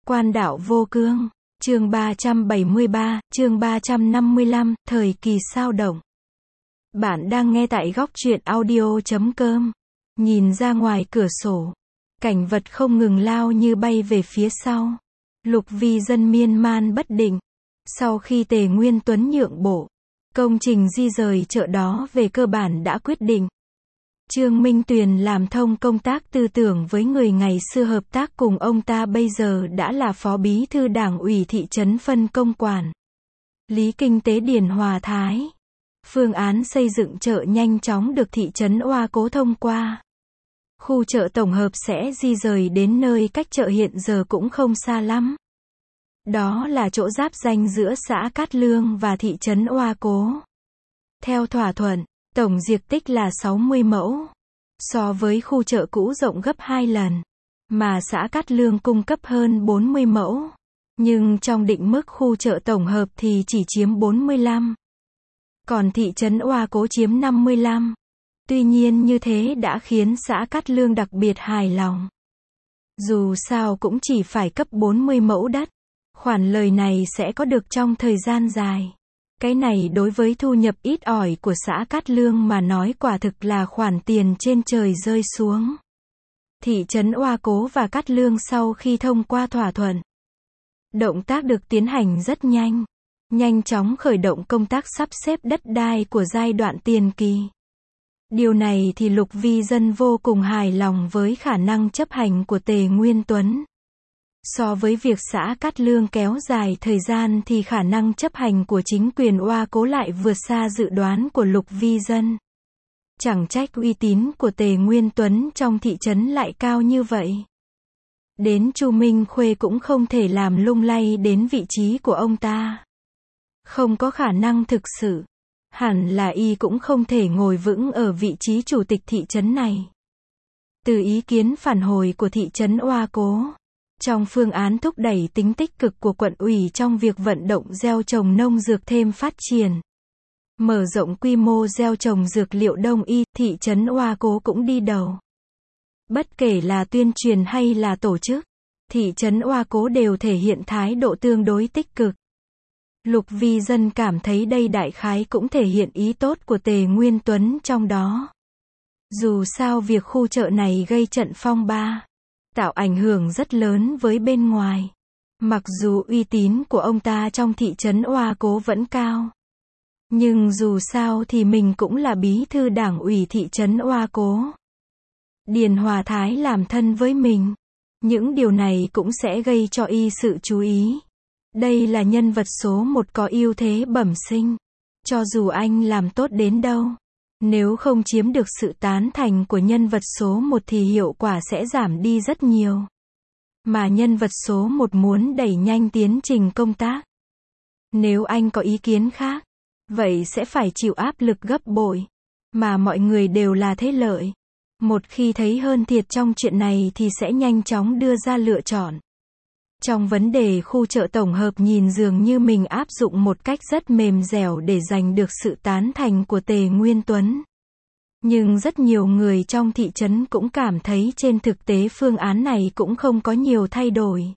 Quan đạo vô cương. Chương 373, chương 355, thời kỳ sao động. Bạn đang nghe tại góc truyện audio.com. Nhìn ra ngoài cửa sổ, cảnh vật không ngừng lao như bay về phía sau. Lục Vi Dân miên man bất định. Sau khi Tề Nguyên Tuấn nhượng bộ, công trình di rời chợ đó về cơ bản đã quyết định. Trương Minh Tuyền làm thông công tác tư tưởng với người ngày xưa hợp tác cùng ông ta bây giờ đã là phó bí thư đảng ủy thị trấn phân công quản lý kinh tế Điền Hòa Thái. Phương án xây dựng chợ nhanh chóng được thị trấn Oa Cố thông qua. Khu chợ tổng hợp sẽ di rời đến nơi cách chợ hiện giờ cũng không xa lắm. Đó là chỗ giáp ranh giữa xã Cát Lương và thị trấn Oa Cố. Theo thỏa thuận, tổng diện tích là 60 mẫu. So với khu chợ cũ rộng gấp 2 lần. Mà xã Cát Lương cung cấp hơn 40 mẫu. Nhưng trong định mức khu chợ tổng hợp thì chỉ chiếm 45. Còn thị trấn Oa Cố chiếm 55. Tuy nhiên như thế đã khiến xã Cát Lương đặc biệt hài lòng. Dù sao cũng chỉ phải cấp 40 mẫu đất. Khoản lời này sẽ có được trong thời gian dài. Cái này đối với thu nhập ít ỏi của xã Cát Lương mà nói quả thực là khoản tiền trên trời rơi xuống. Thị trấn Oa Cố và Cát Lương sau khi thông qua thỏa thuận, động tác được tiến hành rất nhanh. Nhanh chóng khởi động công tác sắp xếp đất đai của giai đoạn tiền kỳ. Điều này thì Lục Vi Dân vô cùng hài lòng với khả năng chấp hành của Tề Nguyên Tuấn. So với việc xã Cát Lương kéo dài thời gian thì khả năng chấp hành của chính quyền Oa Cố lại vượt xa dự đoán của Lục Vi Dân. Chẳng trách uy tín của Tề Nguyên Tuấn trong thị trấn lại cao như vậy. Đến Chu Minh Khuê cũng không thể làm lung lay đến vị trí của ông ta. Không có khả năng thực sự. Hẳn là y cũng không thể ngồi vững ở vị trí chủ tịch thị trấn này. Từ ý kiến phản hồi của thị trấn Oa Cố, trong phương án thúc đẩy tính tích cực của quận ủy trong việc vận động gieo trồng nông dược thêm phát triển, mở rộng quy mô gieo trồng dược liệu đông y, thị trấn Oa Cố cũng đi đầu. Bất kể là tuyên truyền hay là tổ chức, thị trấn Oa Cố đều thể hiện thái độ tương đối tích cực. Lục Vi Dân cảm thấy đây đại khái cũng thể hiện ý tốt của Tề Nguyên Tuấn trong đó. Dù sao việc khu chợ này gây trận phong ba, tạo ảnh hưởng rất lớn với bên ngoài. Mặc dù uy tín của ông ta trong thị trấn Oa Cố vẫn cao. Nhưng dù sao thì mình cũng là bí thư đảng ủy thị trấn Oa Cố. Điền Hòa Thái làm thân với mình. Những điều này cũng sẽ gây cho y sự chú ý. Đây là nhân vật số 1 có ưu thế bẩm sinh. Cho dù anh làm tốt đến đâu, nếu không chiếm được sự tán thành của nhân vật số 1 thì hiệu quả sẽ giảm đi rất nhiều. Mà nhân vật số 1 muốn đẩy nhanh tiến trình công tác. Nếu anh có ý kiến khác, vậy sẽ phải chịu áp lực gấp bội. Mà mọi người đều là thế lợi. Một khi thấy hơn thiệt trong chuyện này thì sẽ nhanh chóng đưa ra lựa chọn. Trong vấn đề khu chợ tổng hợp nhìn dường như mình áp dụng một cách rất mềm dẻo để giành được sự tán thành của Tề Nguyên Tuấn. Nhưng rất nhiều người trong thị trấn cũng cảm thấy trên thực tế phương án này cũng không có nhiều thay đổi.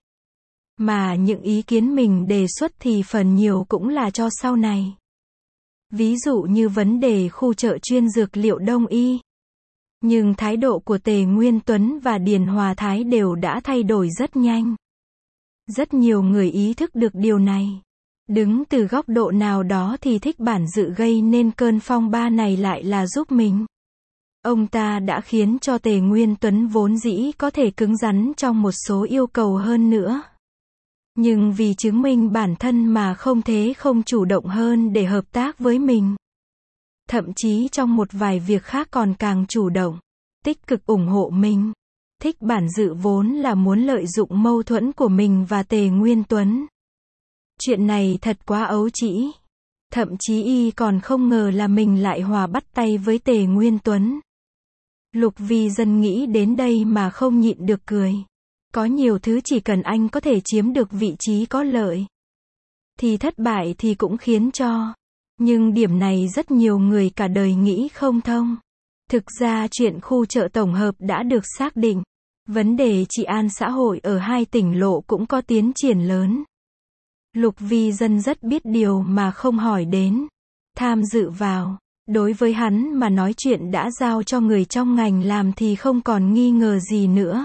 Mà những ý kiến mình đề xuất thì phần nhiều cũng là cho sau này. Ví dụ như vấn đề khu chợ chuyên dược liệu đông y. Nhưng thái độ của Tề Nguyên Tuấn và Điền Hòa Thái đều đã thay đổi rất nhanh. Rất nhiều người ý thức được điều này. Đứng từ góc độ nào đó thì thích bản dự gây nên cơn phong ba này lại là giúp mình. Ông ta đã khiến cho Tề Nguyên Tuấn vốn dĩ có thể cứng rắn trong một số yêu cầu hơn nữa. Nhưng vì chứng minh bản thân mà không thế không chủ động hơn để hợp tác với mình. Thậm chí trong một vài việc khác còn càng chủ động, tích cực ủng hộ mình. Thích bản dự vốn là muốn lợi dụng mâu thuẫn của mình và Tề Nguyên Tuấn. Chuyện này thật quá ấu trĩ. Thậm chí y còn không ngờ là mình lại hòa bắt tay với Tề Nguyên Tuấn. Lục Vi Dân nghĩ đến đây mà không nhịn được cười. Có nhiều thứ chỉ cần anh có thể chiếm được vị trí có lợi, thì thất bại thì cũng khiến cho. Nhưng điểm này rất nhiều người cả đời nghĩ không thông. Thực ra chuyện khu chợ tổng hợp đã được xác định. Vấn đề trị an xã hội ở hai tỉnh lộ cũng có tiến triển lớn. Lục Vi Dân rất biết điều mà không hỏi đến, tham dự vào. Đối với hắn mà nói chuyện đã giao cho người trong ngành làm thì không còn nghi ngờ gì nữa.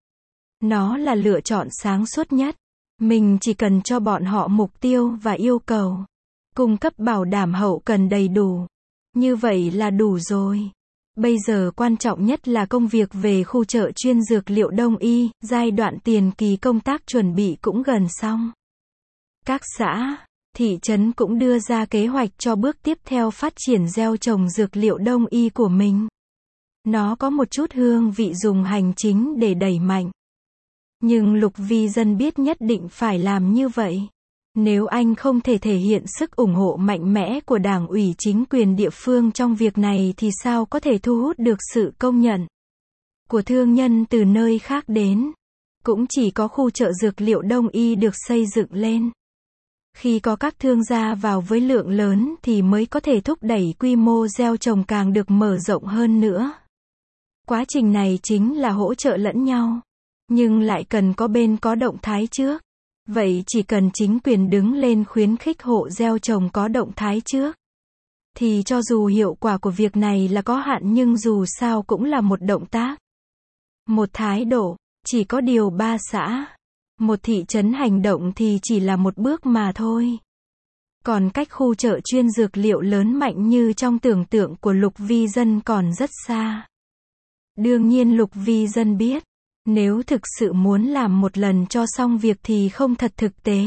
Nó là lựa chọn sáng suốt nhất. Mình chỉ cần cho bọn họ mục tiêu và yêu cầu. Cung cấp bảo đảm hậu cần đầy đủ. Như vậy là đủ rồi. Bây giờ quan trọng nhất là công việc về khu chợ chuyên dược liệu Đông y, giai đoạn tiền kỳ công tác chuẩn bị cũng gần xong. Các xã, thị trấn cũng đưa ra kế hoạch cho bước tiếp theo phát triển gieo trồng dược liệu Đông y của mình. Nó có một chút hương vị dùng hành chính để đẩy mạnh. Nhưng Lục Vi Dân biết nhất định phải làm như vậy. Nếu anh không thể thể hiện sức ủng hộ mạnh mẽ của đảng ủy chính quyền địa phương trong việc này thì sao có thể thu hút được sự công nhận của thương nhân từ nơi khác đến. Cũng chỉ có khu chợ dược liệu Đông y được xây dựng lên. Khi có các thương gia vào với lượng lớn thì mới có thể thúc đẩy quy mô gieo trồng càng được mở rộng hơn nữa. Quá trình này chính là hỗ trợ lẫn nhau. Nhưng lại cần có bên có động thái trước. Vậy chỉ cần chính quyền đứng lên khuyến khích hộ gieo trồng có động thái trước. Thì cho dù hiệu quả của việc này là có hạn nhưng dù sao cũng là một động tác. Một thái độ, chỉ có điều 3 xã. Một thị trấn hành động thì chỉ là một bước mà thôi. Còn cách khu chợ chuyên dược liệu lớn mạnh như trong tưởng tượng của Lục Vi Dân còn rất xa. Đương nhiên Lục Vi Dân biết. Nếu thực sự muốn làm một lần cho xong việc thì không thật thực tế.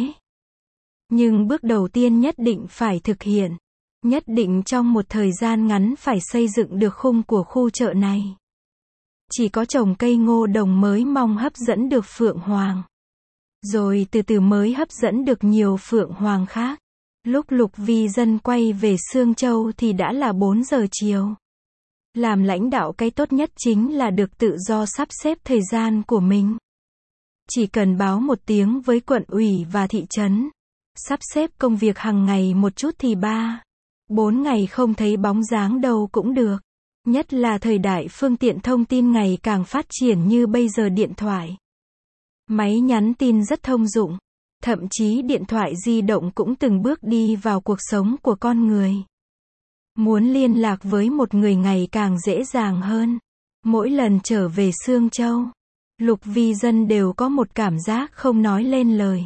Nhưng bước đầu tiên nhất định phải thực hiện. Nhất định trong một thời gian ngắn phải xây dựng được khung của khu chợ này. Chỉ có trồng cây ngô đồng mới mong hấp dẫn được phượng hoàng. Rồi từ từ mới hấp dẫn được nhiều phượng hoàng khác. Lúc Lục Vi Dân quay về Sương Châu thì đã là 4 giờ chiều. Làm lãnh đạo cái tốt nhất chính là được tự do sắp xếp thời gian của mình. Chỉ cần báo một tiếng với quận ủy và thị trấn. Sắp xếp công việc hàng ngày một chút thì 3-4 ngày không thấy bóng dáng đâu cũng được. Nhất là thời đại phương tiện thông tin ngày càng phát triển như bây giờ điện thoại. Máy nhắn tin rất thông dụng. Thậm chí điện thoại di động cũng từng bước đi vào cuộc sống của con người. Muốn liên lạc với một người ngày càng dễ dàng hơn. Mỗi lần trở về Sương Châu, Lục Vi Dân đều có một cảm giác không nói lên lời.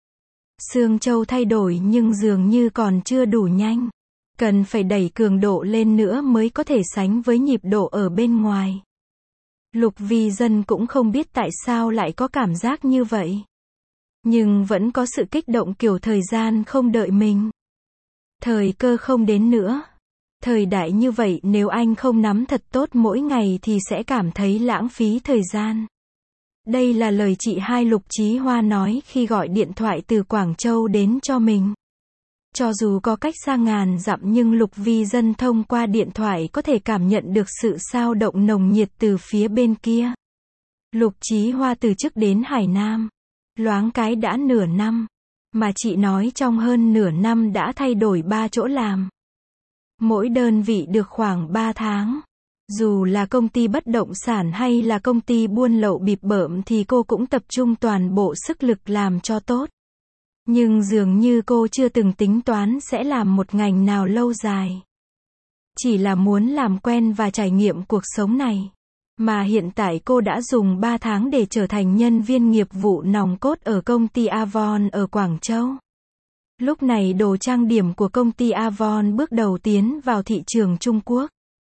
Sương Châu thay đổi nhưng dường như còn chưa đủ nhanh. Cần phải đẩy cường độ lên nữa mới có thể sánh với nhịp độ ở bên ngoài. Lục Vi Dân cũng không biết tại sao lại có cảm giác như vậy. Nhưng vẫn có sự kích động kiểu thời gian không đợi mình. Thời cơ không đến nữa. Thời đại như vậy nếu anh không nắm thật tốt mỗi ngày thì sẽ cảm thấy lãng phí thời gian. Đây là lời chị hai Lục Chí Hoa nói khi gọi điện thoại từ Quảng Châu đến cho mình. Cho dù có cách xa ngàn dặm nhưng Lục Vi Dân thông qua điện thoại có thể cảm nhận được sự xao động nồng nhiệt từ phía bên kia. Lục Chí Hoa từ chức đến Hải Nam. Loáng cái đã nửa năm. Mà chị nói trong hơn nửa năm đã thay đổi 3 chỗ làm. Mỗi đơn vị được khoảng 3 tháng. Dù là công ty bất động sản hay là công ty buôn lậu bịp bợm thì cô cũng tập trung toàn bộ sức lực làm cho tốt. Nhưng dường như cô chưa từng tính toán sẽ làm một ngành nào lâu dài. Chỉ là muốn làm quen và trải nghiệm cuộc sống này. Mà hiện tại cô đã dùng 3 tháng để trở thành nhân viên nghiệp vụ nòng cốt ở công ty Avon ở Quảng Châu. Lúc này đồ trang điểm của công ty Avon bước đầu tiến vào thị trường Trung Quốc.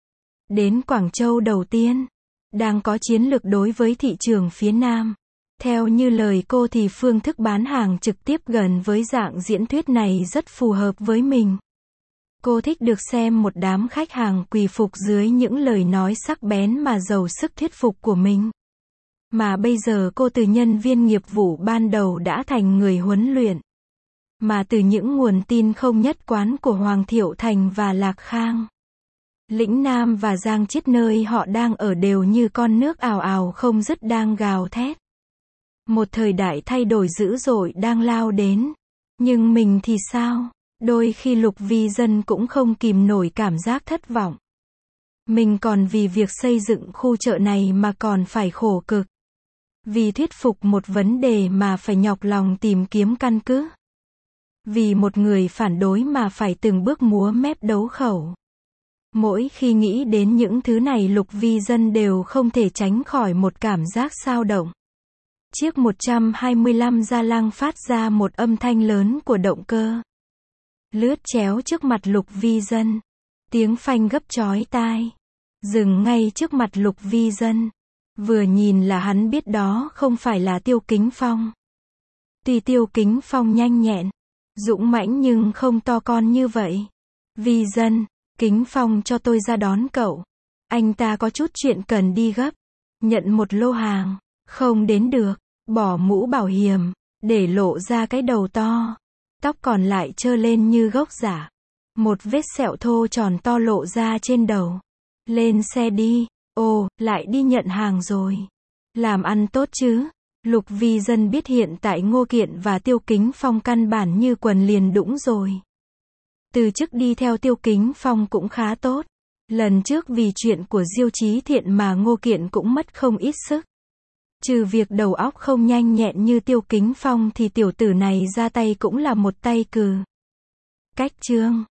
Đến Quảng Châu đầu tiên, đang có chiến lược đối với thị trường phía Nam. Theo như lời cô thì phương thức bán hàng trực tiếp gần với dạng diễn thuyết này rất phù hợp với mình. Cô thích được xem một đám khách hàng quỳ phục dưới những lời nói sắc bén mà giàu sức thuyết phục của mình. Mà bây giờ cô từ nhân viên nghiệp vụ ban đầu đã thành người huấn luyện. Mà từ những nguồn tin không nhất quán của Hoàng Thiệu Thành và Lạc Khang, Lĩnh Nam và Giang Chiết nơi họ đang ở đều như con nước ào ào không dứt đang gào thét. Một thời đại thay đổi dữ dội đang lao đến. Nhưng mình thì sao? Đôi khi Lục Vi Dân cũng không kìm nổi cảm giác thất vọng. Mình còn vì việc xây dựng khu chợ này mà còn phải khổ cực. Vì thuyết phục một vấn đề mà phải nhọc lòng tìm kiếm căn cứ. Vì một người phản đối mà phải từng bước múa mép đấu khẩu. Mỗi khi nghĩ đến những thứ này Lục Vi Dân đều không thể tránh khỏi một cảm giác xao động. Chiếc 125 gia lăng phát ra một âm thanh lớn của động cơ. Lướt chéo trước mặt Lục Vi Dân. Tiếng phanh gấp chói tai. Dừng ngay trước mặt Lục Vi Dân. Vừa nhìn là hắn biết đó không phải là Tiêu Kính Phong. Tuy Tiêu Kính Phong nhanh nhẹn, dũng mãnh nhưng không to con như vậy. Vi Dân, Kính Phong cho tôi ra đón cậu. Anh ta có chút chuyện cần đi gấp. Nhận một lô hàng, không đến được, bỏ mũ bảo hiểm, để lộ ra cái đầu to. Tóc còn lại trơ lên như gốc giả. Một vết sẹo thô tròn to lộ ra trên đầu. Lên xe đi. Ồ, lại đi nhận hàng rồi. Làm ăn tốt chứ. Lục Vi Dân biết hiện tại Ngô Kiện và Tiêu Kính Phong căn bản như quần liền đũng rồi. Từ chức đi theo Tiêu Kính Phong cũng khá tốt. Lần trước vì chuyện của Diêu Chí Thiện mà Ngô Kiện cũng mất không ít sức. Trừ việc đầu óc không nhanh nhẹn như Tiêu Kính Phong thì tiểu tử này ra tay cũng là một tay cừ. Cách chương